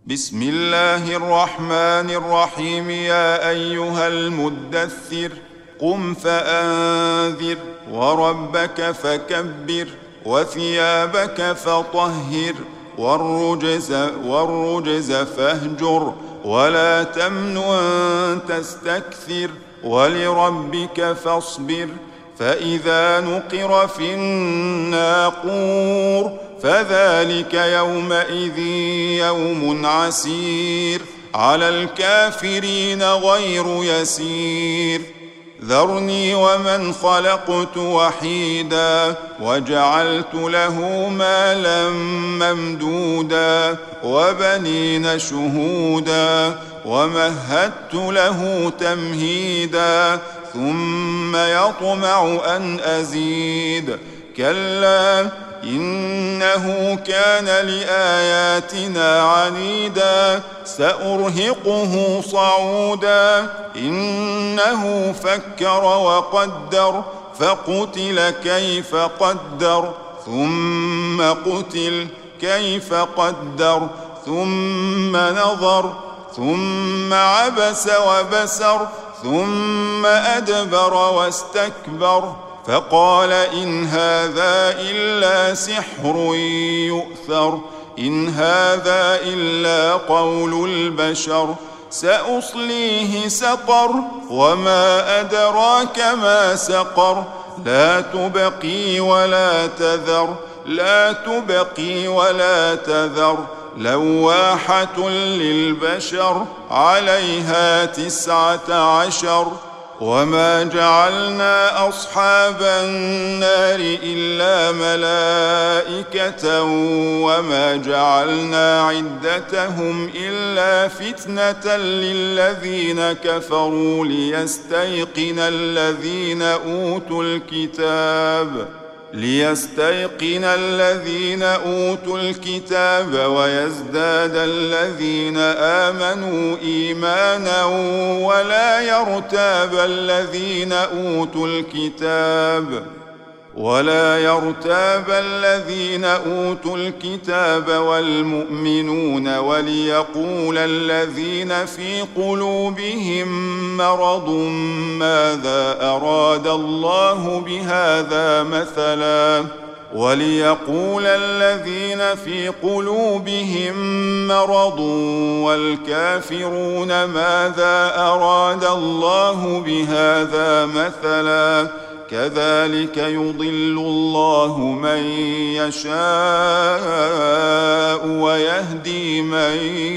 بسم الله الرحمن الرحيم. يا أيها المدثر قم فأنذر وربك فكبر وثيابك فطهر والرجز فاهجر ولا تمنن تستكثر ولربك فاصبر. فإذا نقر في الناقور فذلك يومئذ يوم عسير على الكافرين غير يسير. ذرني ومن خلقت وحيدا وجعلت له مالا ممدودا وبنين شهودا ومهدت له تمهيدا ثم يطمع أن أزيد. كلا إنه كان لآياتنا عنيدا سأرهقه صعودا. إنه فكر وقدر فقتل كيف قدر ثم قتل كيف قدر ثم نظر ثم عبس وبسر ثم أدبر واستكبر فقال إن هذا إلا سحر يؤثر إن هذا إلا قول البشر. سأصليه سقر وما أدراك ما سقر. لا تبقي ولا تذر لا تبقي ولا تذر لواحة للبشر عليها 19. وما جعلنا أصحاب النار إلا ملائكة وما جعلنا عدتهم إلا فتنة للذين كفروا ليستيقن الذين أوتوا الكتاب ويزداد الذين آمنوا إيمانا ولا يرتاب الذين أوتوا الكتاب والمؤمنون وليقول الذين في قلوبهم مرض ماذا أراد الله بهذا مثلا وليقول الذين في قلوبهم مرض والكافرون ماذا أراد الله بهذا مثلا كذلك يضل الله من يشاء ويهدي من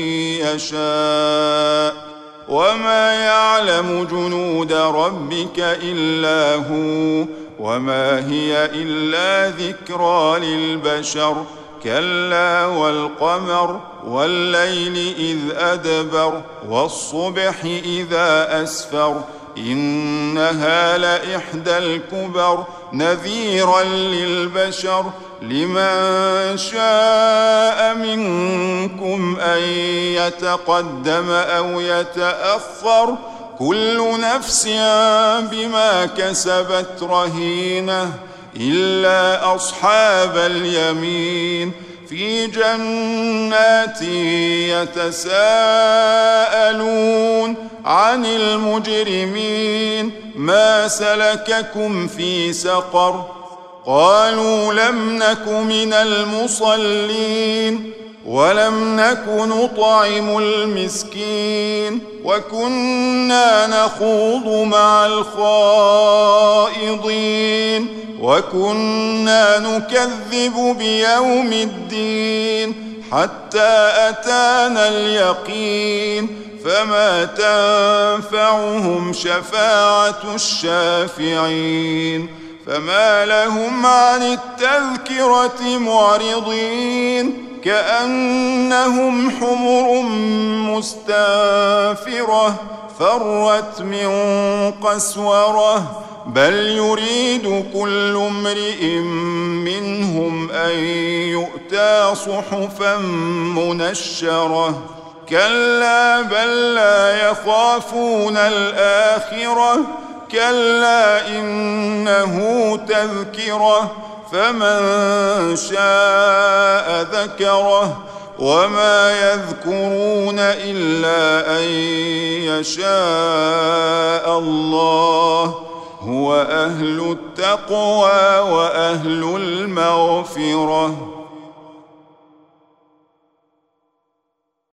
يشاء وما يعلم جنود ربك إلا هو وما هي إلا ذكرى للبشر. كلا والقمر والليل إذ أدبر والصبح إذا أسفر إنها لإحدى الكبر نذيرا للبشر. لمن شاء منكم أن يتقدم أو يتأخر كل نفس بما كسبت رهينة إلا أصحاب اليمين في جنات يتساءلون عن المجرمين ما سلككم في سقر قالوا لم نك من المصلين ولم نك نطعم المسكين وكنا نخوض مع الخائضين وكنا نكذب بيوم الدين حتى أتانا اليقين فما تنفعهم شفاعة الشافعين. فما لهم عن التذكرة معرضين كأنهم حمر مستنفرة فرت من قسورة بل يريد كل امرئ منهم أن يؤتى صحفا منشرة كلا بل لا يخافون الآخرة كلا إنه تذكرة فمن شاء ذكره وما يذكرون إلا أن يشاء الله. هو أهل التقوى وأهل المغفرة.